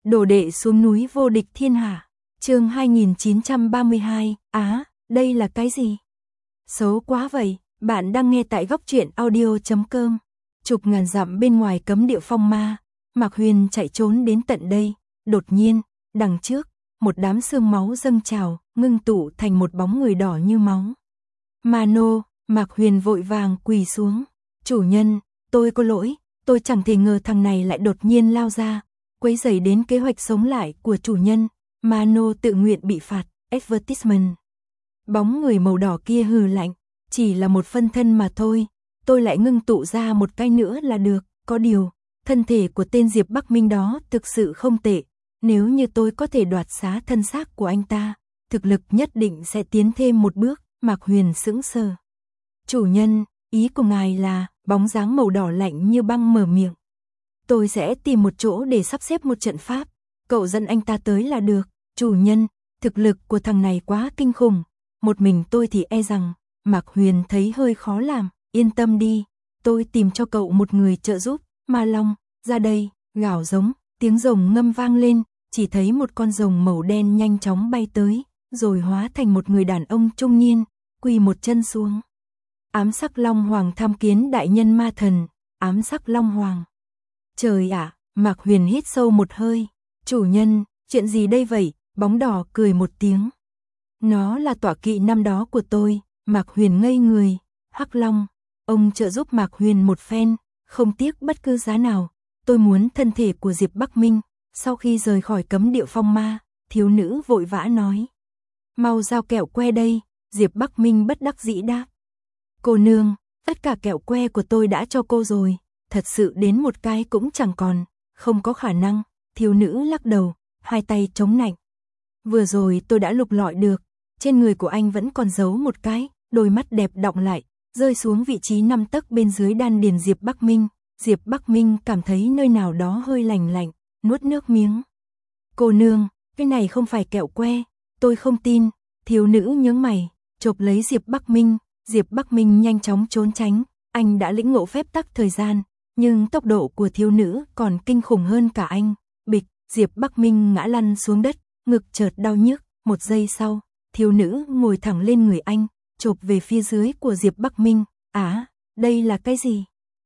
Đồ đệ xuống núi vô địch thiên hạ. Chương 2932. Đây là cái gì? Xấu quá vậy. Bạn đang nghe tại góc truyện audio.com. Chục ngàn dặm bên ngoài cấm địa phong ma, Mạc Huyền chạy trốn đến tận đây. Đột nhiên, đằng trước, một đám sương máu dâng trào, ngưng tụ thành một bóng người đỏ như máu. Mano, Mạc Huyền vội vàng quỳ xuống. Chủ nhân, tôi có lỗi, tôi chẳng thể ngờ thằng này lại đột nhiên lao ra, quấy rầy đến kế hoạch sống lại của chủ nhân. Mano tự nguyện bị phạt. Advertisement. Bóng người màu đỏ kia hừ lạnh, chỉ là một phân thân mà thôi, tôi lại ngưng tụ ra một cái nữa là được. Có điều, thân thể của tên Diệp Bắc Minh đó thực sự không tệ, nếu như tôi có thể đoạt xá thân xác của anh ta, thực lực nhất định sẽ tiến thêm một bước. Mạc Huyền sững sờ. Chủ nhân, ý của ngài là? Bóng dáng màu đỏ lạnh như băng mở miệng. Tôi sẽ tìm một chỗ để sắp xếp một trận pháp, cậu dẫn anh ta tới là được. Chủ nhân, thực lực của thằng này quá kinh khủng, một mình tôi thì e rằng. Mạc Huyền thấy hơi khó làm. Yên tâm đi, tôi tìm cho cậu một người trợ giúp. Ma Long, ra đây. Gào giống, tiếng rồng ngâm vang lên, chỉ thấy một con rồng màu đen nhanh chóng bay tới, rồi hóa thành một người đàn ông trung niên, quỳ một chân xuống. Ám sắc Long Hoàng tham kiến đại nhân ma thần. Ám sắc Long Hoàng. Trời ạ, Mạc Huyền hít sâu một hơi. Chủ nhân, chuyện gì đây vậy? Bóng đỏ cười một tiếng. Nó là tọa kỵ năm đó của tôi. Mạc Huyền ngây người. Hắc Long, ông trợ giúp Mạc Huyền một phen, không tiếc bất cứ giá nào. Tôi muốn thân thể của Diệp Bắc Minh. Sau khi rời khỏi cấm địa phong ma, thiếu nữ vội vã nói. Mau giao kẹo que đây. Diệp Bắc Minh bất đắc dĩ đáp. Cô nương, tất cả kẹo que của tôi đã cho cô rồi, thật sự đến một cái cũng chẳng còn. Không có khả năng. Thiếu nữ lắc đầu, hai tay chống nạnh. Vừa rồi tôi đã lục lọi được, trên người của anh vẫn còn giấu một cái. Đôi mắt đẹp đọng lại, rơi xuống vị trí 5 tấc bên dưới đan điền Diệp Bắc Minh. Diệp Bắc Minh cảm thấy nơi nào đó hơi lạnh lạnh, nuốt nước miếng. Cô nương, cái này không phải kẹo que, tôi không tin. Thiếu nữ nhướng mày, chộp lấy Diệp Bắc Minh. Diệp Bắc Minh nhanh chóng trốn tránh, anh đã lĩnh ngộ phép tắc thời gian, nhưng tốc độ của thiếu nữ còn kinh khủng hơn cả anh. Bịch, Diệp Bắc Minh ngã lăn xuống đất, ngực chợt đau nhức. Một giây sau, thiếu nữ ngồi thẳng lên người anh, chộp về phía dưới của Diệp Bắc Minh. Đây là cái gì?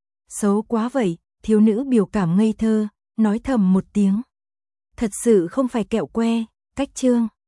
Xấu quá vậy. Thiếu nữ biểu cảm ngây thơ, nói thầm một tiếng. Thật sự không phải kẹo que. Cách chương